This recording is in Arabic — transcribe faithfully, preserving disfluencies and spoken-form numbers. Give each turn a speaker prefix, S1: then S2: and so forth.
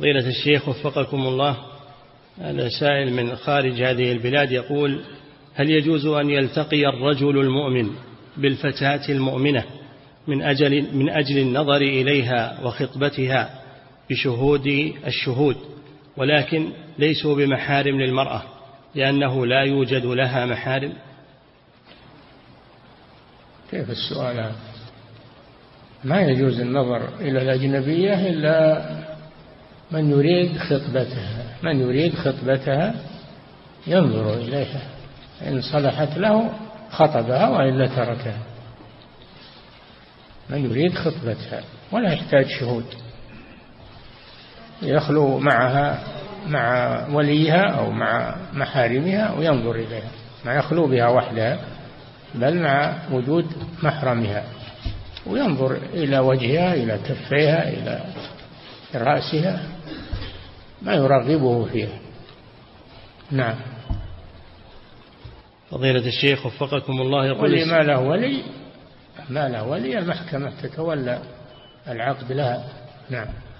S1: فضيلة الشيخ وفقكم الله، هذا سائل من خارج هذه البلاد يقول: هل يجوز أن يلتقي الرجل المؤمن بالفتاة المؤمنة من أجل, من أجل النظر إليها وخطبتها بشهود الشهود، ولكن ليسوا بمحارم للمرأة لأنه لا يوجد لها محارم؟
S2: كيف السؤال هذا؟ ما يجوز النظر إلى الأجنبية إلا من يريد خطبتها، من يريد خطبتها ينظر إليها، إن صلحت له خطبها وإلا تركها. من يريد خطبتها ولا يحتاج شهود، يخلو معها مع وليها أو مع محارمها وينظر إليها، ما يخلو بها وحدها بل مع وجود محرمها، وينظر إلى وجهها، إلى كفيها، إلى رأسها، ما يرغبه فيها. نعم.
S1: فضيلة الشيخ وفقكم الله، يقول:
S2: واللي ما له ولي، ما له ولي المحكمة تتولى العقد لها. نعم.